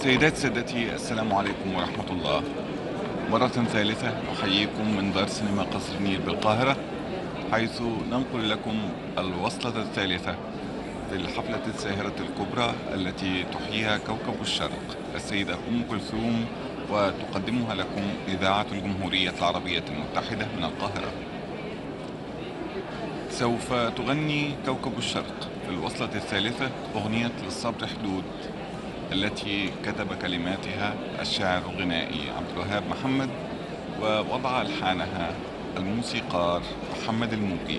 سيدات سادتي، السلام عليكم ورحمة الله. مرة ثالثة أحييكم من دار سينما قصر النيل بالقاهرة، حيث ننقل لكم الوصلة الثالثة في الحفلة الساهرة الكبرى التي تحييها كوكب الشرق السيدة أم كلثوم، وتقدمها لكم إذاعة الجمهورية العربية المتحدة من القاهرة. سوف تغني كوكب الشرق في الوصلة الثالثة أغنية للصبر حدود، التي كتب كلماتها الشاعر الغنائي عبد الوهاب محمد، ووضع ألحانها الموسيقار محمد الموجي.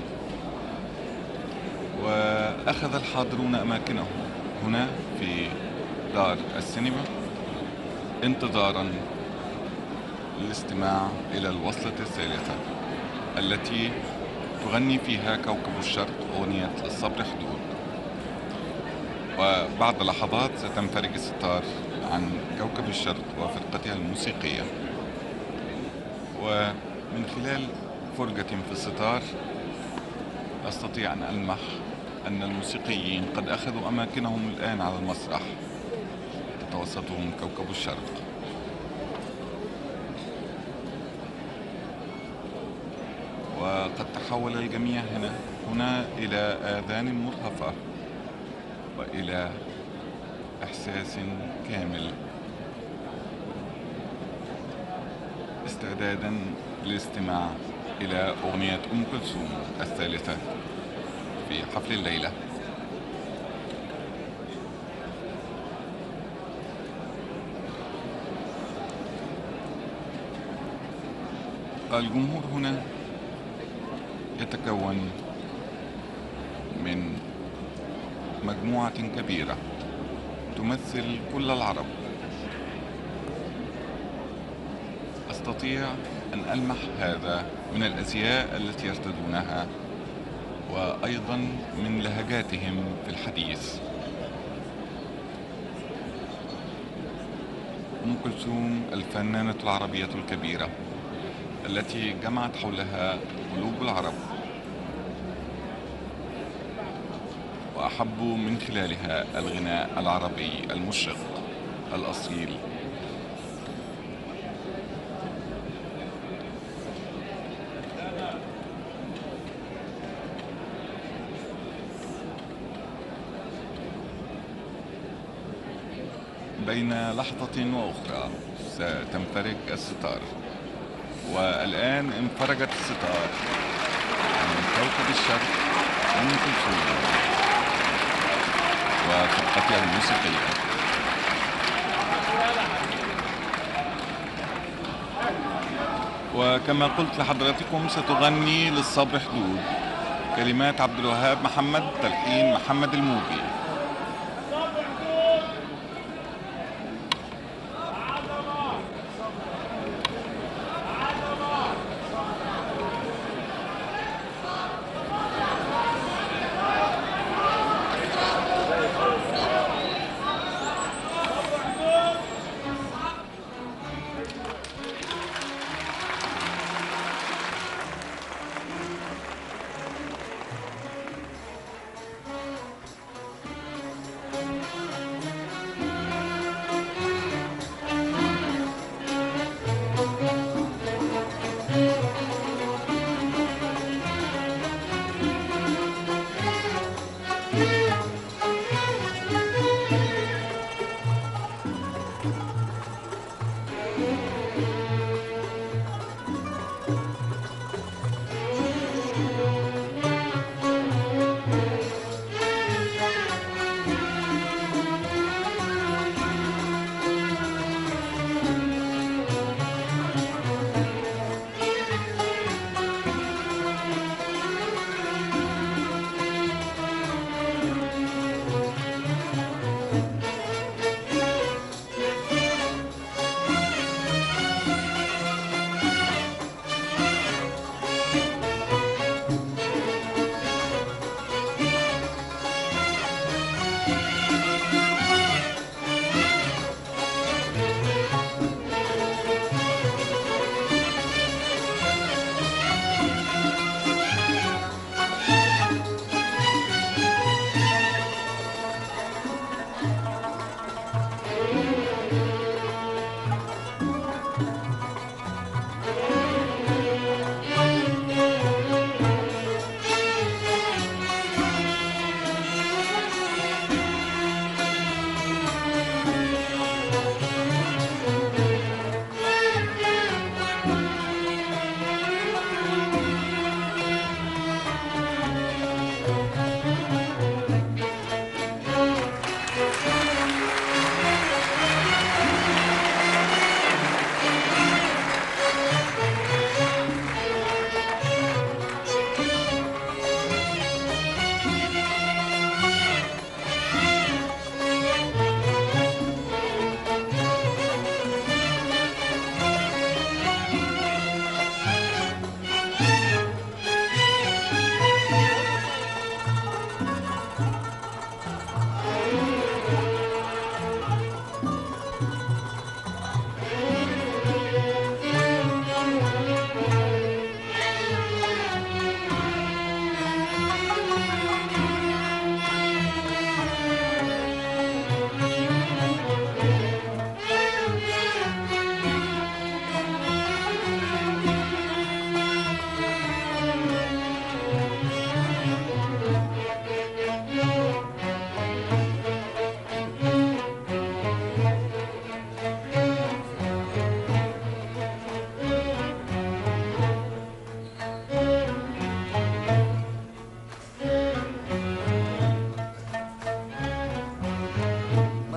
وأخذ الحاضرون أماكنهم هنا في دار السينما انتظارا للاستماع إلى الوصلة الثالثة التي تغني فيها كوكب الشرق أغنية الصبر حدود. وبعد لحظات ستنفرج الستار عن كوكب الشرق وفرقتها الموسيقية، ومن خلال فرجة في الستار أستطيع أن ألمح أن الموسيقيين قد أخذوا أماكنهم الآن على المسرح، تتوسطهم كوكب الشرق. وقد تحول الجميع هنا إلى آذان مرهفة وإلى إحساس كامل، استعدادا للاستماع إلى أغنية أم كلثوم الثالثة في حفل الليلة. الجمهور هنا يتكون من مجموعة كبيرة تمثل كل العرب. أستطيع أن ألمح هذا من الأزياء التي يرتدونها، وأيضا من لهجاتهم في الحديث. أم كلثوم الفنانة العربية الكبيرة التي جمعت حولها قلوب العرب، وأحبوا من خلالها الغناء العربي المشرق الأصيل. بين لحظة وأخرى ستنفرج الستار، والآن انفرجت الستار من كوكب الشرق أم كلثوم وفرقتها الموسيقية. وكما قلت لحضراتكم ستغني للصبر حدود، كلمات عبد الوهاب محمد، تلحين محمد الموجي.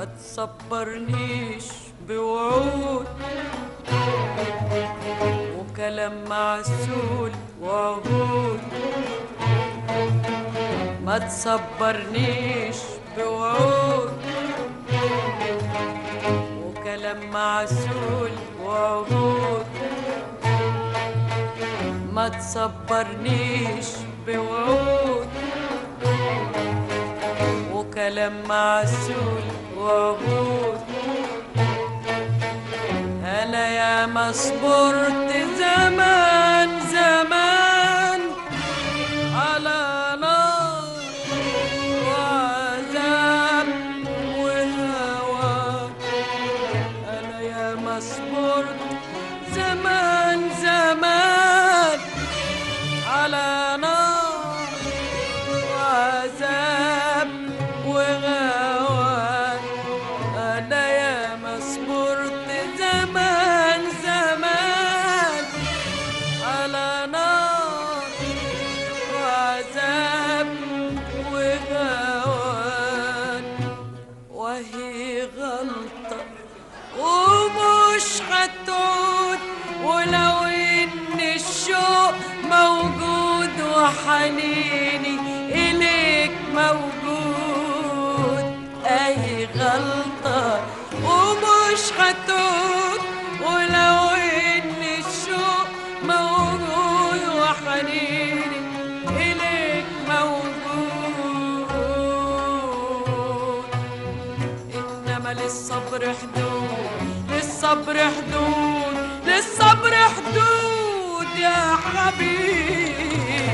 تصبرنيش بوعود وكلام معسول وعهود، ما تصبرنيش بوعود وكلام معسول وعهود، ما تصبرنيش بوعود وكلام معسول وعهود. أنا يا ما صبرت زمان زمان على نار وعذاب وهوى، أنا يا ما صبرت زمان زمان على نار وعذاب وغوى، أنا يا ما صبرت زمان زمان على نار وعذاب وغوى، وهي غلطة ومش هتعود، ولو إن الشوق موجود وحنيني إليك موجود، أي غلطة ومش هتعود، ولو إن الشوق موجود وحنيني إليك موجود. إنما للصبر حدود، للصبر حدود، للصبر حدود يا حبيبي.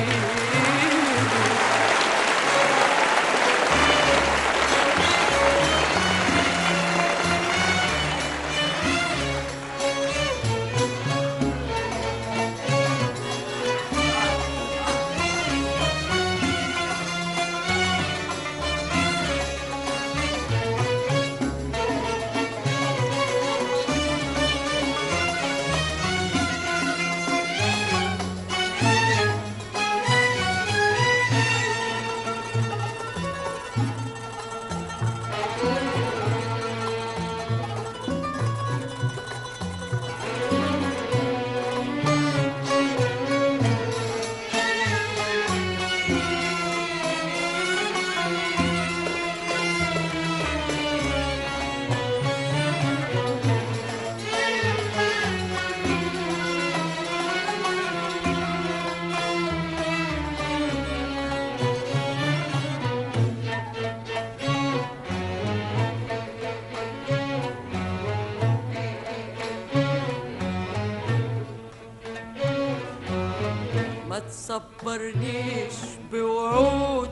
ما تصبرنيش بوعود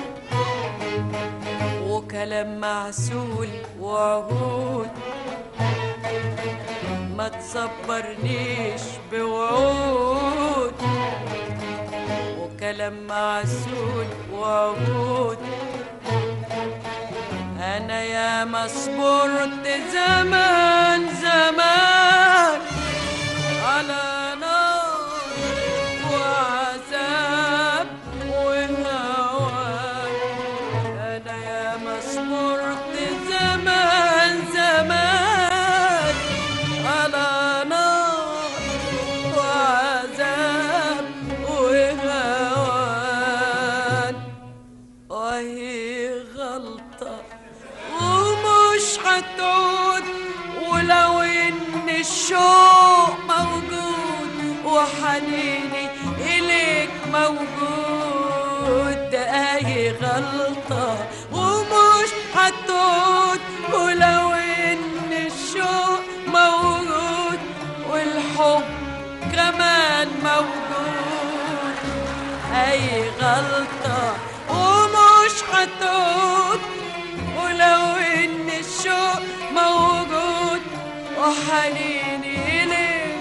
وكلام معسول وعهود، ما تصبرنيش بوعود وكلام معسول وعهود، أنا يا ما صبرت زمان زمان على نار وعذاب وهوى، أنا يا ما صبرت زمان زمان على نار وعذاب وهوى، وهي غلطة ومش هتعود، ولو إن الشوق موجود وحنيني إليك موجود، أي غلطة ومش هتعود، ولو إن الشوق موجود والحب كمان موجود، أي غلطة ومش هتعود، ولو إن الشوق موجود وحنيني إليك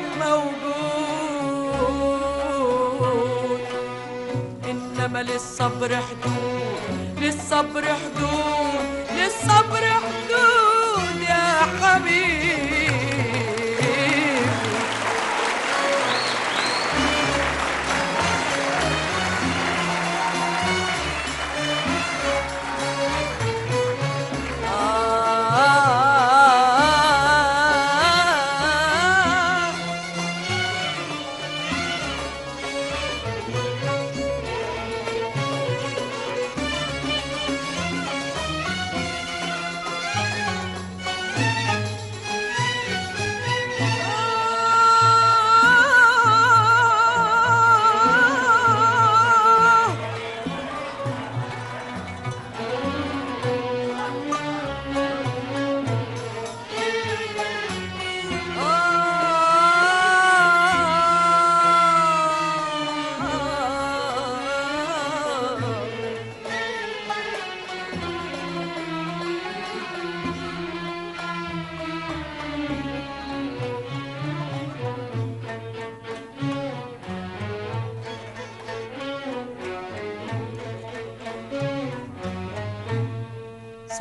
موجود. إنما للصبر حدود، للصبر حدود، للصبر حدود يا حبيبي.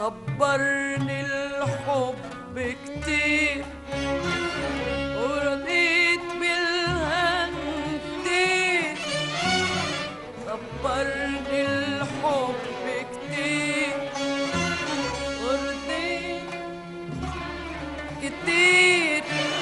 صبرني الحب كتير ورضيت بالهن كتير، صبرني الحب كتير ورضيت كتير.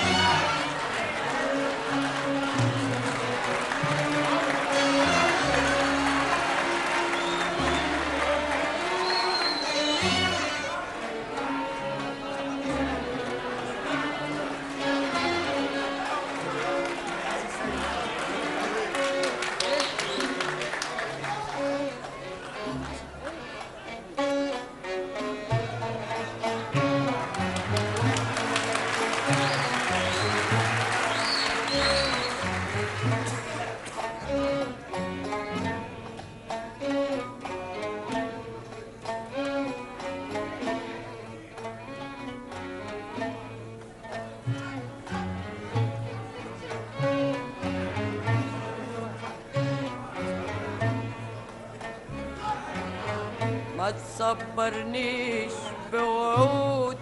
ما تصبرنيش بوعود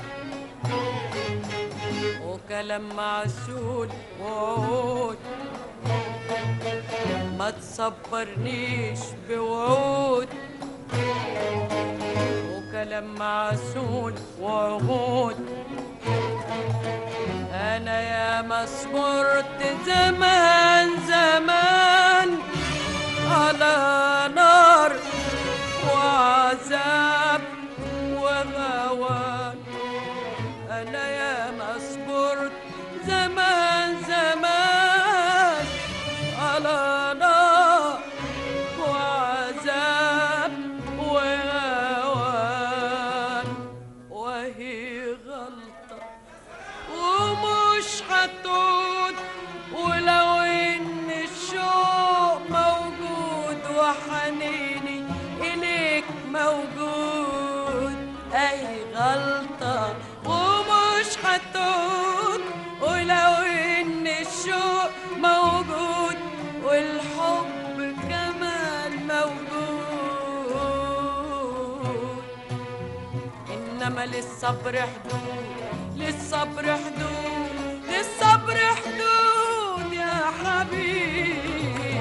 وكلام معسول وعود، ما تصبرنيش بوعود وكلام معسول وعهود. أنا يا ما صبرت زمان زمان على نار وعذاب وغوان، أنا يا ما صبرت زمان زمان على نار وعذاب وغوان، وهي غلطة ومش هتعود، ولو إن الشوق موجود وحنيني إليك موجود، أي غلطة ومش هتعود، ولو إن الشوق موجود والحب كمان موجود. إنما للصبر حدود، للصبر حدود، للصبر حدود يا حبيبي.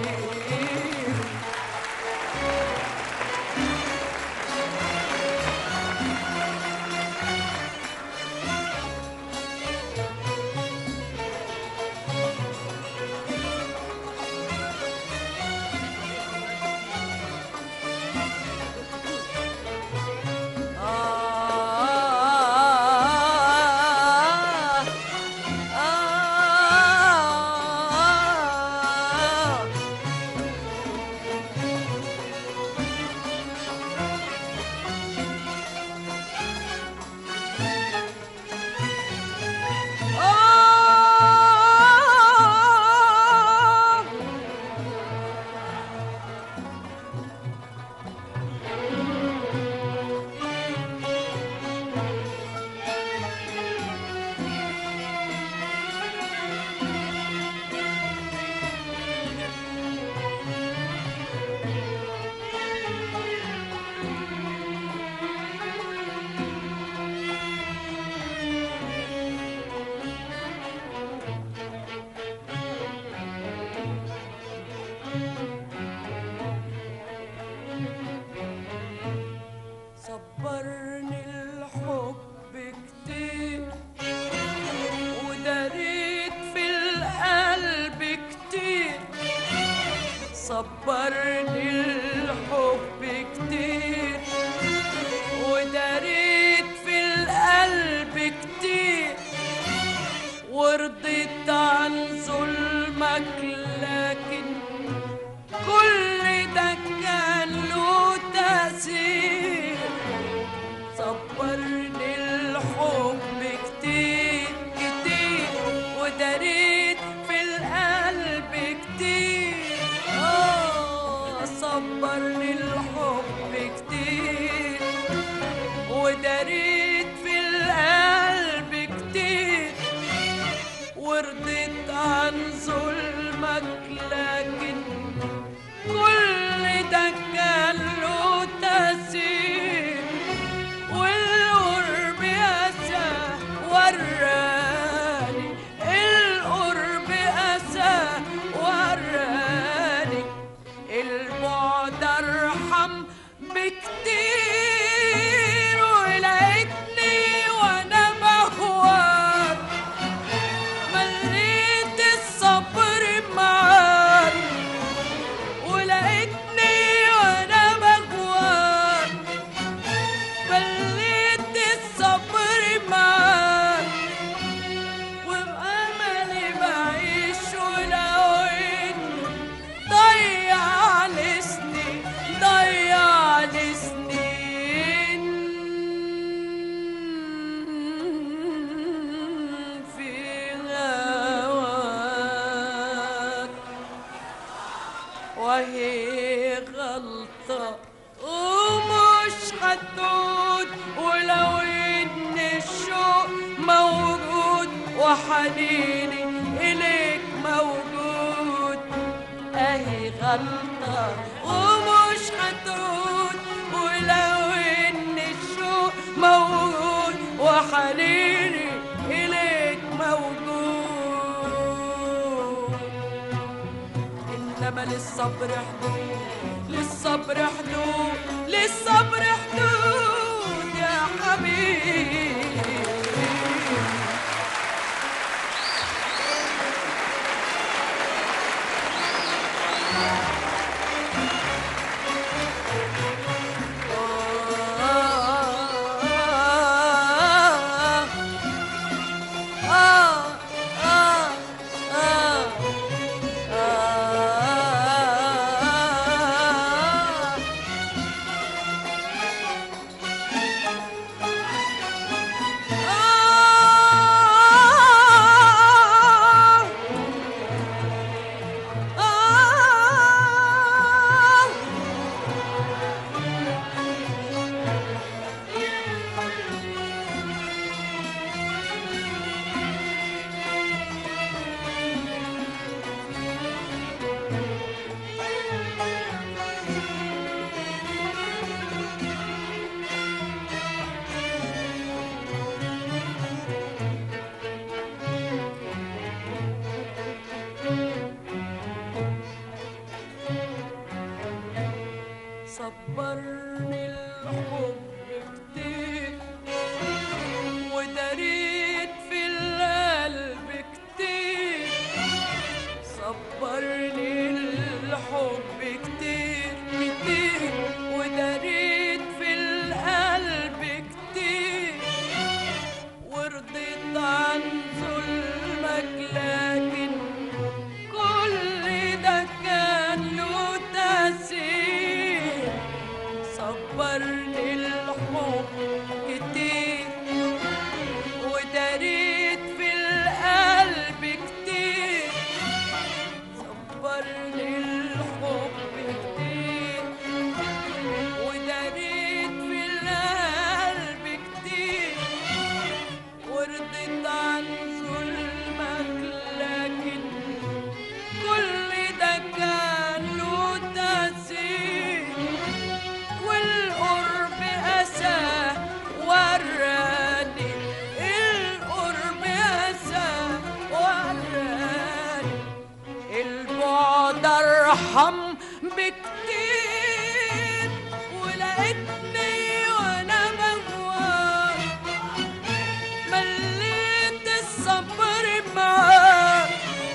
وحنيني إليك موجود. أهي غلطة ومش هتعود، ولو إن الشوق موجود وحنيني إليك موجود. إنما للصبر حدود، للصبر حدود، للصبر حدود يا حبيبي. صبرني الحب كتير وداريت في القلب كتير. صبرني الحب كتير كتير وداريت في القلب كتير. ورضيت عن ظلمك لكن كل ده كان له تأثير. صبرني الحب كتير وداريت في القلب كتير. صبرني الحب كتير وداريت في القلب كتير. ورضيت عن ظلمك لكن كل ده كان له تأثير. والقرب أسى وراني، القرب أسى وراني. البعد أرحم بكتير، ولقيتني وأنا بهواك مليت الصبر معاك.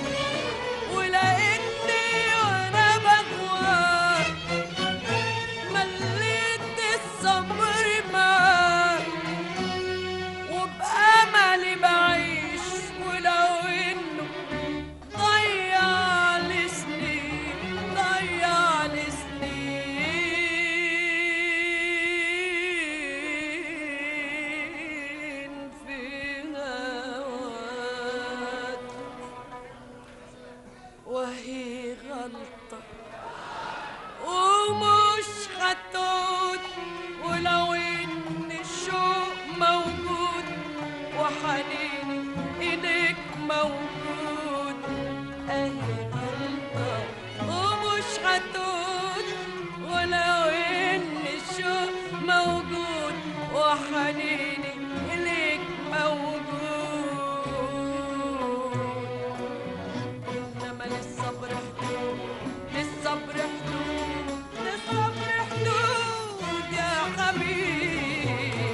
ولقيتني وأنا بهواك مليت الصبر معاك. وبأملي بعيش ولو إنه ضيع لي سنين، ضيع لي سنين في هواك. وهي غلطة ومش هتعود، ولو إن الشوق موجود وحنيني إليك موجود. أهي غلطة ومش هتعود، ولو إن الشوق موجود وحنيني إليك موجود. إنما للصبر حدود، للصبر حدود، للصبر حدود يا حبيبي.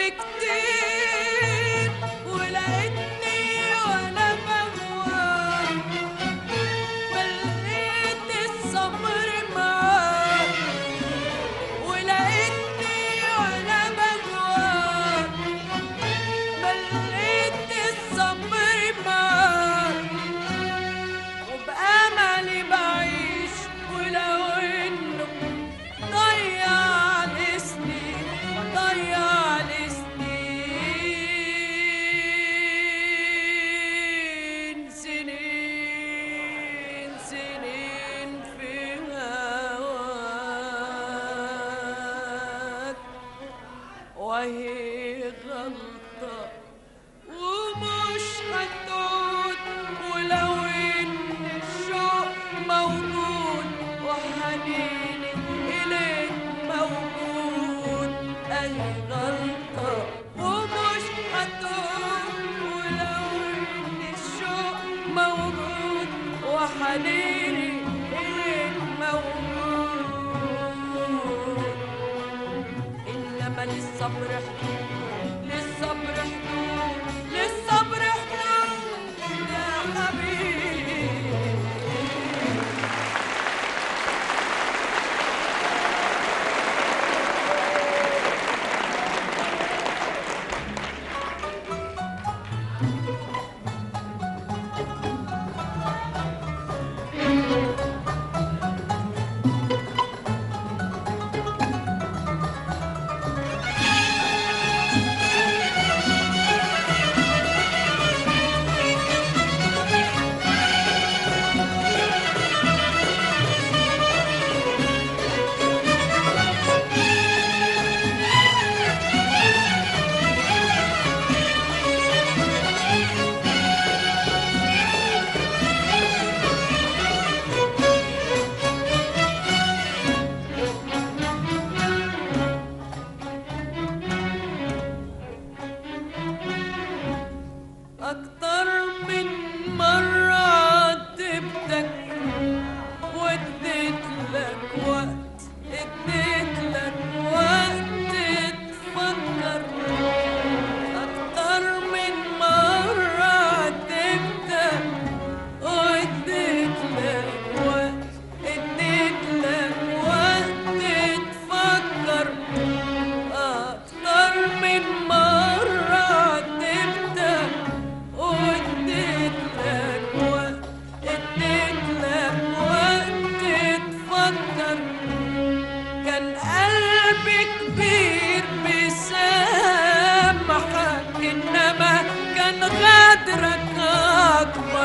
كتير ولقيتني وانا بغوار مليت الصبر معاك ولقيتني وانا بغوار مليت الصبر معاك وبأملي بعيش ولو انه ضيع لي سنين ضيع لي سنين سنين سنين في هواك وهي غلطة ومش هتعود ولو ان الشوق موجود وحنيني اليك موجود اهي غلطة ومش هتعود ولو ان الشوق موجود وحنيني اليك موجود انما للصبر حدود للصبر حدود للصبر حدود يا حبيبي أكتر من مرة عاتبتك واديت لك وقت اديت لك وقت تفكر أكتر من مرة عاتبتك واديت لك وقت اديت لك وقت تفكر أكتر من مرة عاتبتك واديت لك وقت اديت لك وقت تفكر كان قلبي كبير بيسامحك انما كان غدرك اكبر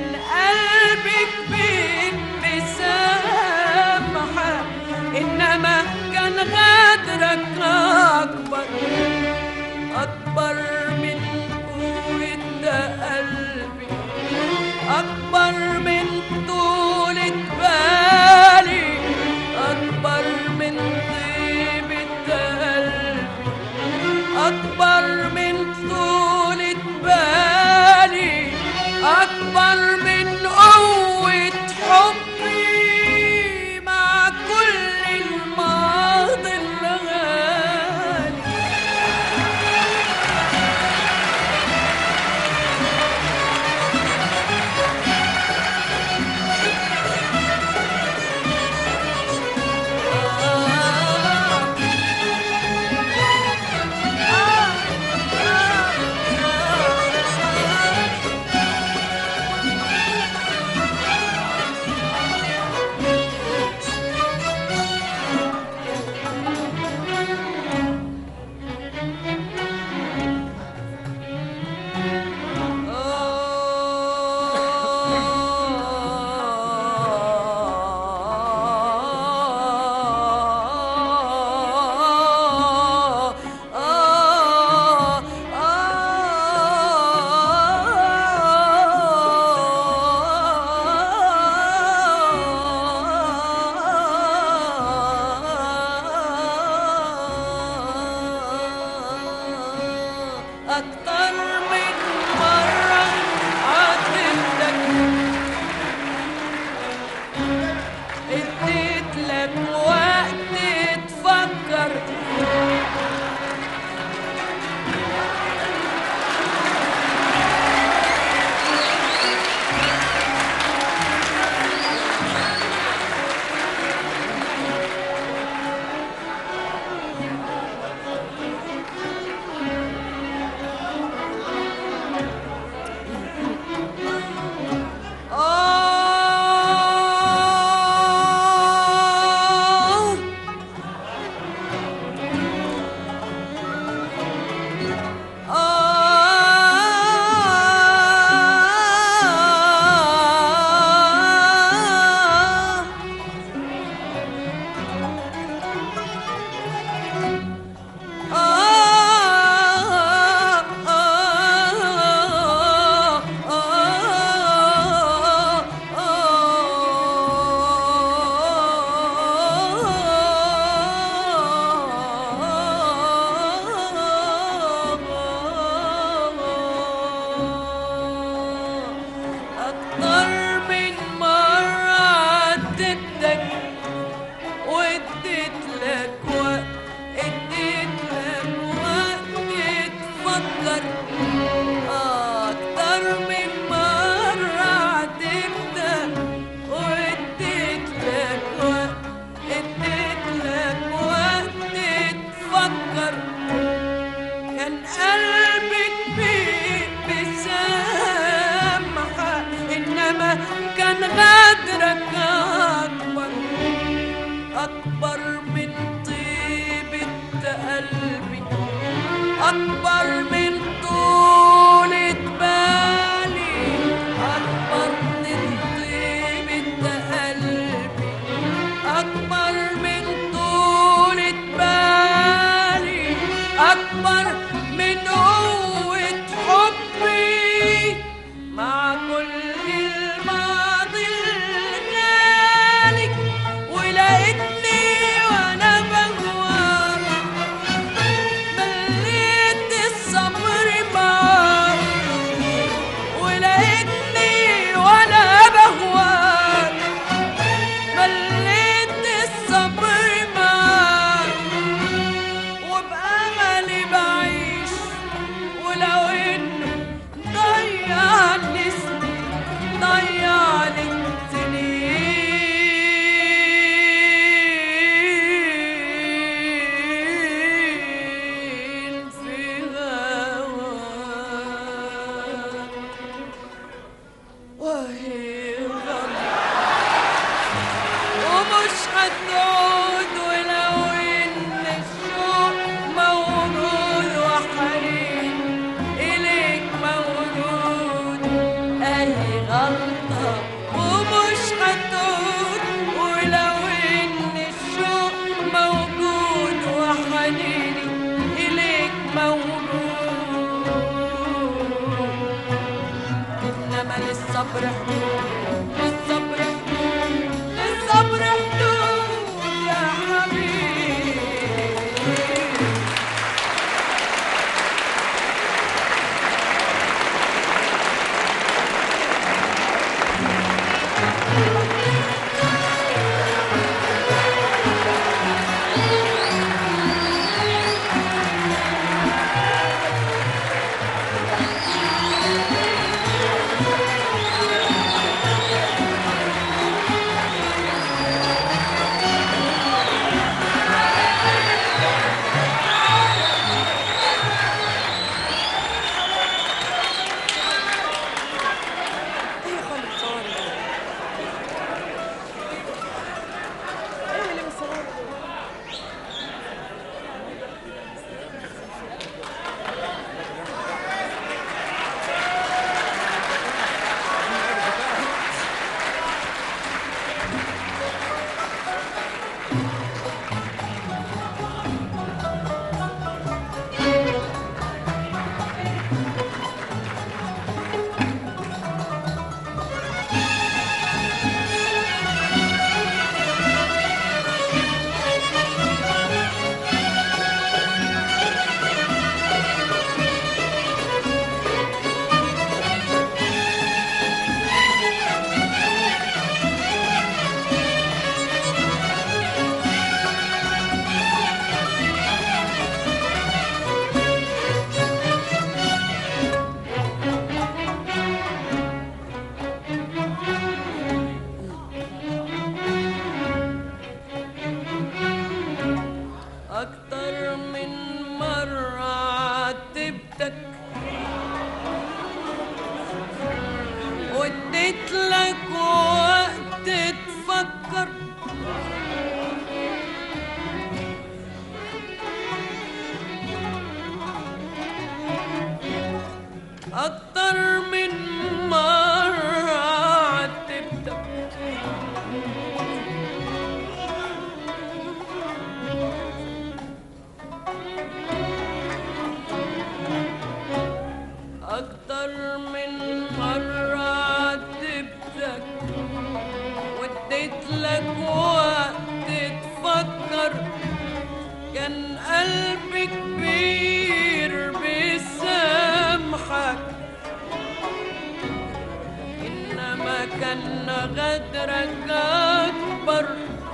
كان قلبي كبير بسامحة، إنما كان غدرك أكبر، أكبر من قوة قلبي، أكبر من طولة بالي، أكبر من طيبة قلبي، أكبر من طولة بالي، أكبر من قوة حبي مع كل الماضي الغالي. أكتر من مرة عاتبتك، اديت لك وقت تفكر، كان غدرك أكبر، أكبر من طيبة قلبي، أكبر من طولة بالي، أكبر من طيبة قلبي، أكبر من طولة بالي، أكبر من قوة حبي مع كل الماضي الغالي. ولقيتني وانا بهواك مليت الصبر معاك، ولقيتني وانا بهواك مليت الصبر معاك، وبأملي بعيش ولو انه ضيعني سنين، ضيعني سنين في هواك، وهي غلط ومش هتعود ولو ان الشوق موجود وحنين إليك مولود. أهي غلط غلطة ومش هتعود، ولو إن الشوق موجود وحنيني إليك موجود، إنما للصبر حدود، للصبر حدود، للصبر حدود يا حبيبي. أكتر من مرة عاتبتك واديت لك وقت تفكر، أكتر من مرة عاتبتك أكتر من مرة عاتبتك واديت لك وقت تفكر، كان قلبي كبير بيسامحك، إنما كان غدرك أكبر.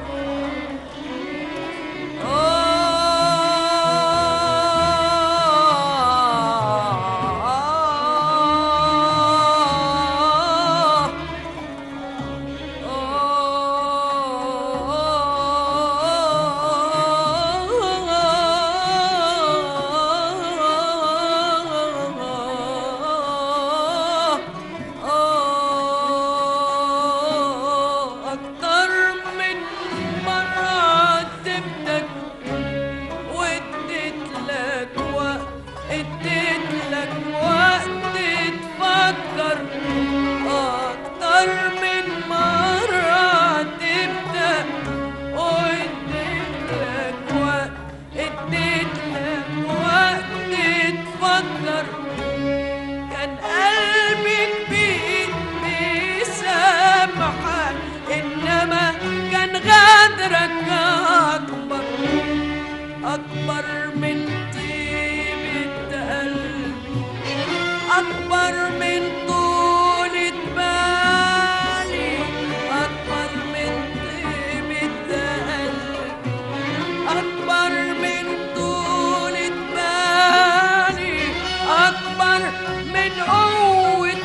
كان قلبي كبير بيسامحك، إنما كان غدرك أكبر، أكبر من طيبة قلبي، أكبر من طولة بالي، أكبر من طيبة قلبي، أكبر من طولة بالي، أكبر من قوة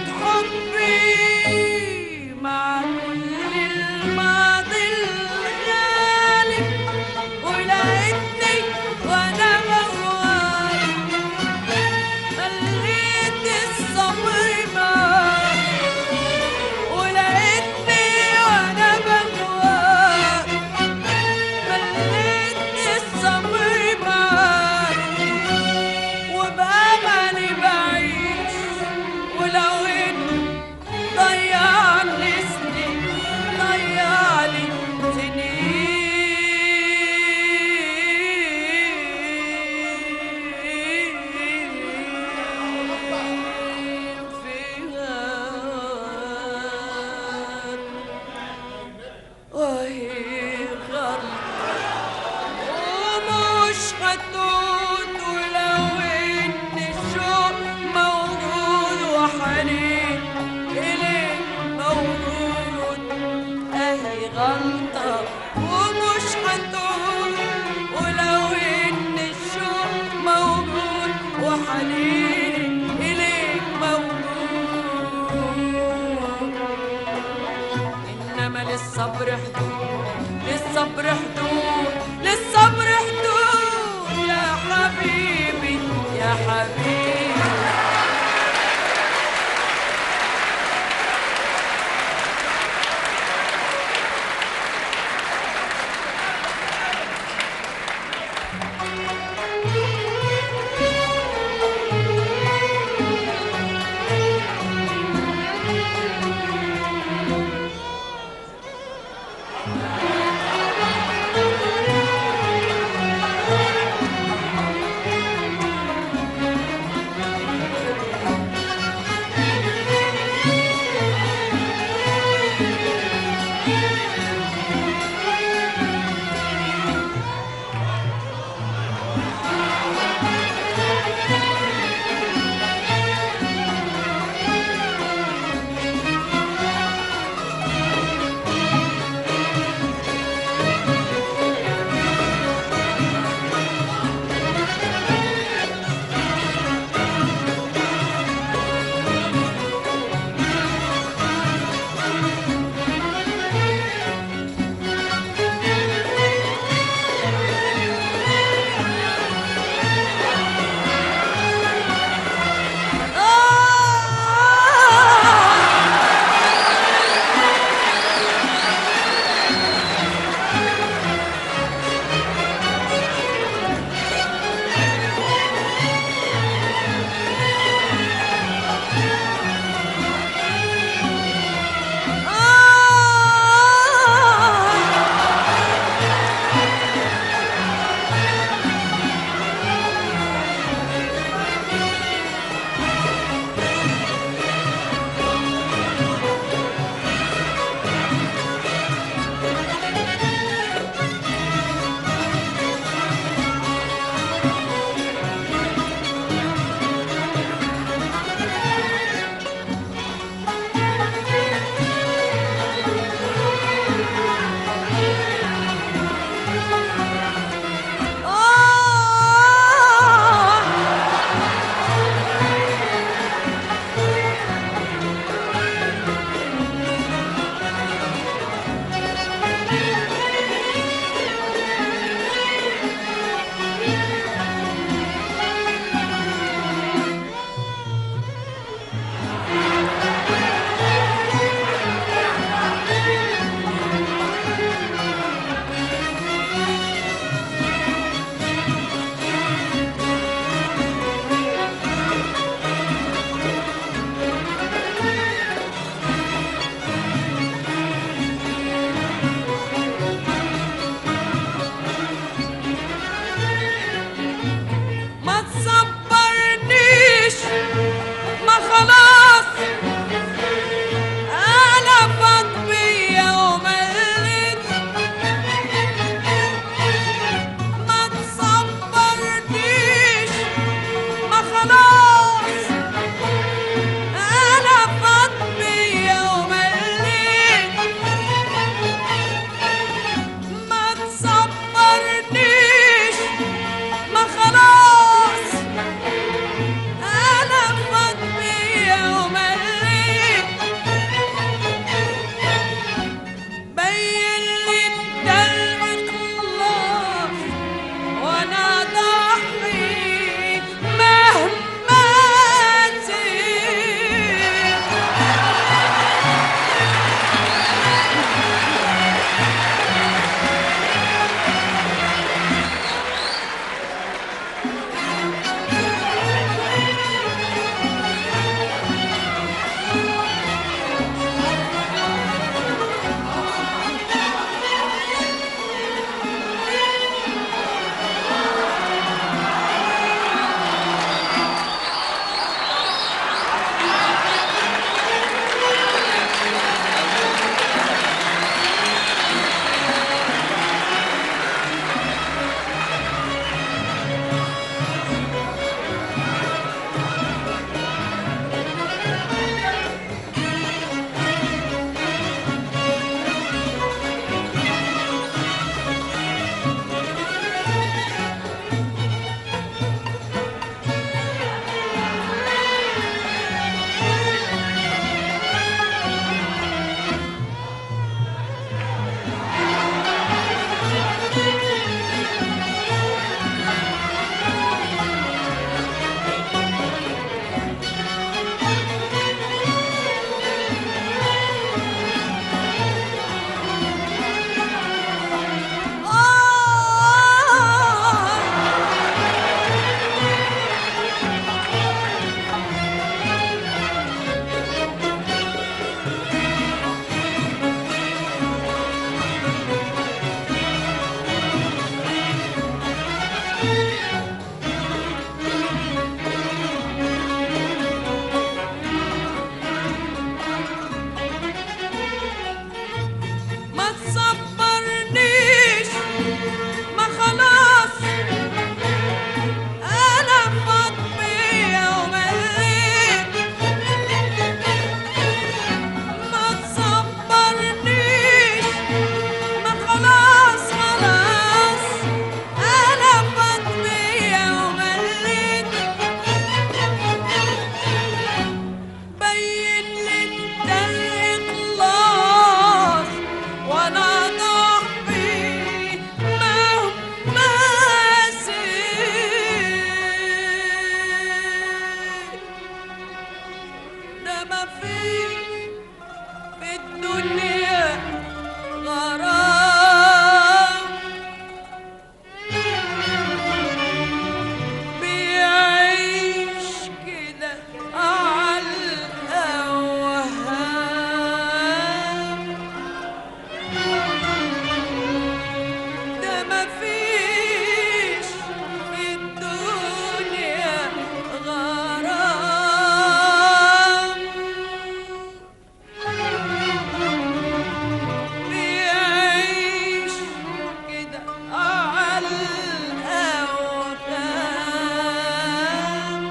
حبي، مع كل الماضي الغالي ولقيتني وأنا غلطة ومش هتعود، ولو إن الشوق موجود وحنيني إليك موجود، إنما للصبر حدود، للصبر حدود، للصبر حدود يا حبيبي يا حبيبي. الدنيا غرام بيعيش كده عالأوهام ده مفيش في الدنيا غرام بيعيش كده عالأوهام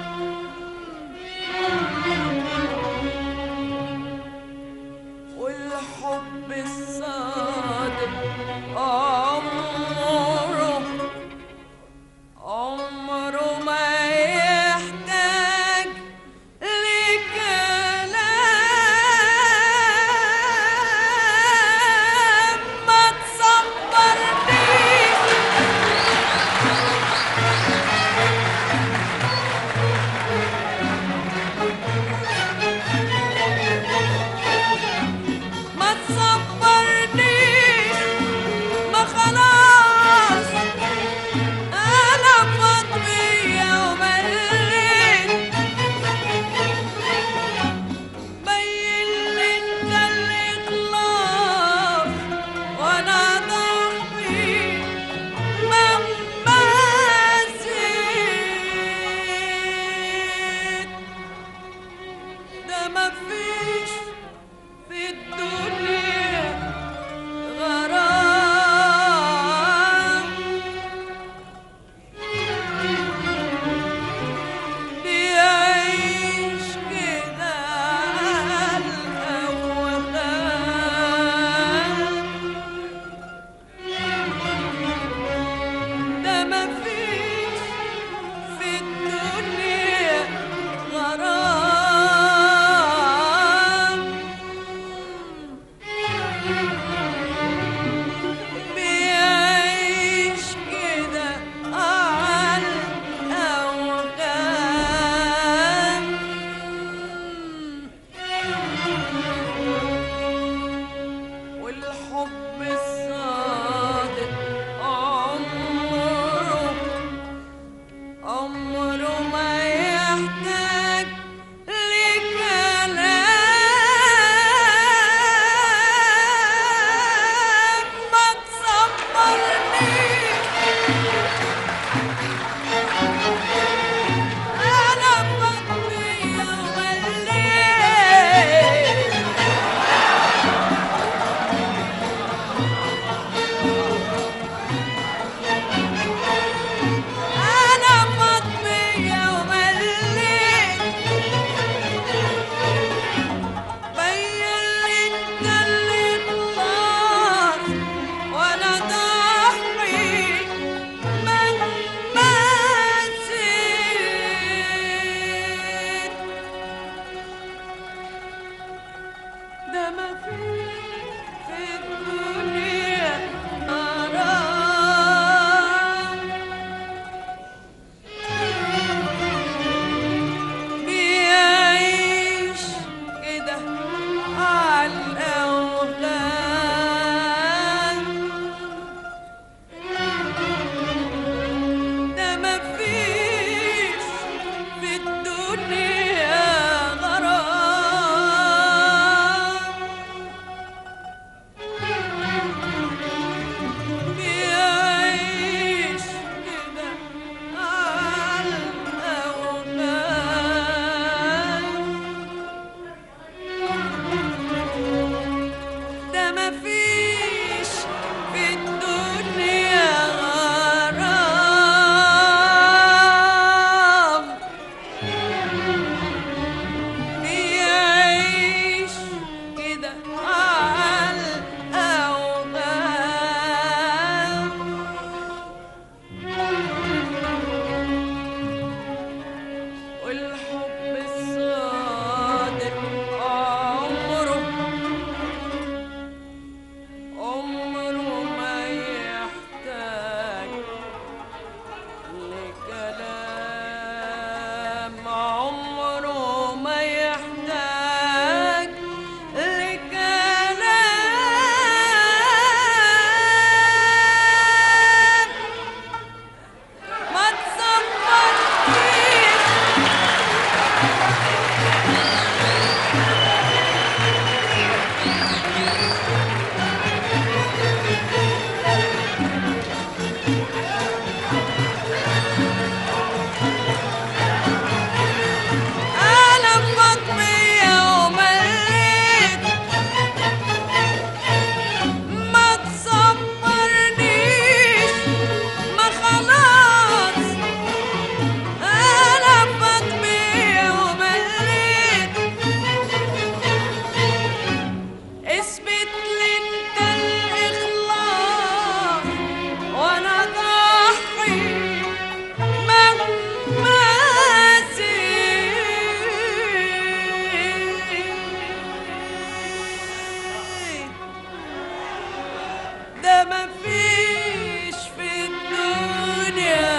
والحب الصادق عمره ما يحتاج لكلام ما تصبرنيش ما تصبرنيش ما خلاص أنا فاضية ومليت بين لي أنت الإخلاص وأنا ضحي مهما زيد ده مفيش في الدنيا غرام بيعيش كده عالأوهام ده مفيش في الدنيا غرام بيعيش كده عالأوهام والحب الصادق عمره ما يحتاج لكلام ما تصبرنيش أنا فاضية ومليت أنا فاضية ومليت بين لي أنت الإخلاص وأنا ضحي مهما زيد ده مفيش في الدنيا غرام بيعيش كده عالأوهام ده مفيش في الدنيا غرام اثبت لي انت الاخلاص وانا ضحي مهما زيد. ده مفيش في الدنيا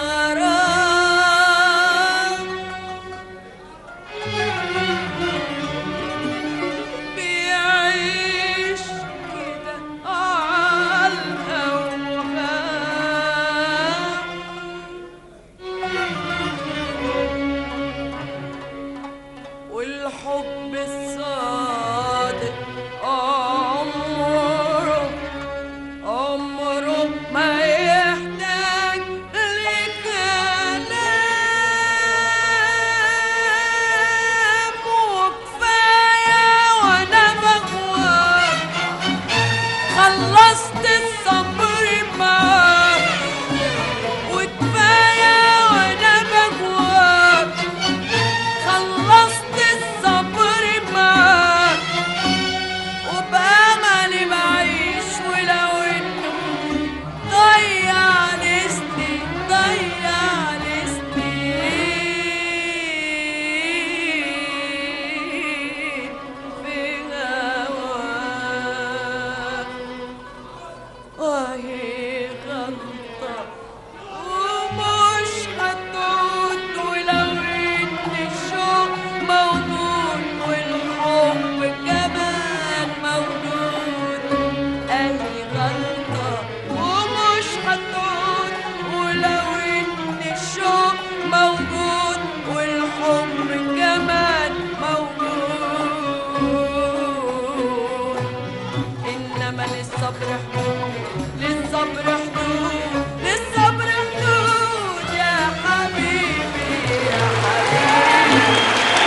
غرام بيعيش كده عالأوهام. والحب الصادق عمره ما يحتاج لكلام. وكفاية وانا بغواك خلصت الصبر معاك. وكفاية وانا بغواك خلصت الصبر معاك. وبأملي بعيش ولو انه ضيعني سنين ضيعني سنين في هواك. وهي غلطة ومش هتعود ولو ان الشوق موجود والحب كمان موجود. اهي غلطة ومش هتعود ولو ان الشوق موجود والحب كمان موجود. انما للصبر حدود للصبر حدود للصبر حدود يا حبيبي يا حبيبي.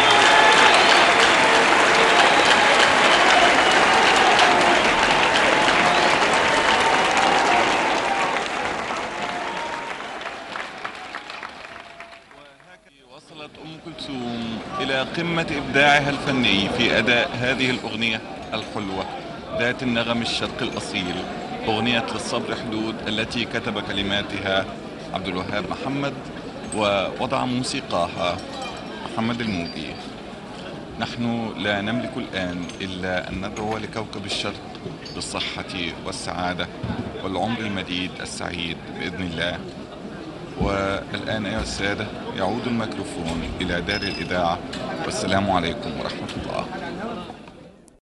وصلت أم كلثوم إلى قمة إبداعها الفني في أداء هذه الأغنية الحلوة ذات النغم الشرقي الأصيل، أغنية للصبر حدود، التي كتب كلماتها عبد الوهاب محمد ووضع موسيقاها محمد الموجي. نحن لا نملك الآن إلا أن ندعو لكوكب الشرق بالصحة والسعادة والعمر المديد السعيد بإذن الله. والآن أيها السادة يعود الميكروفون إلى دار الإذاعة، والسلام عليكم ورحمة الله.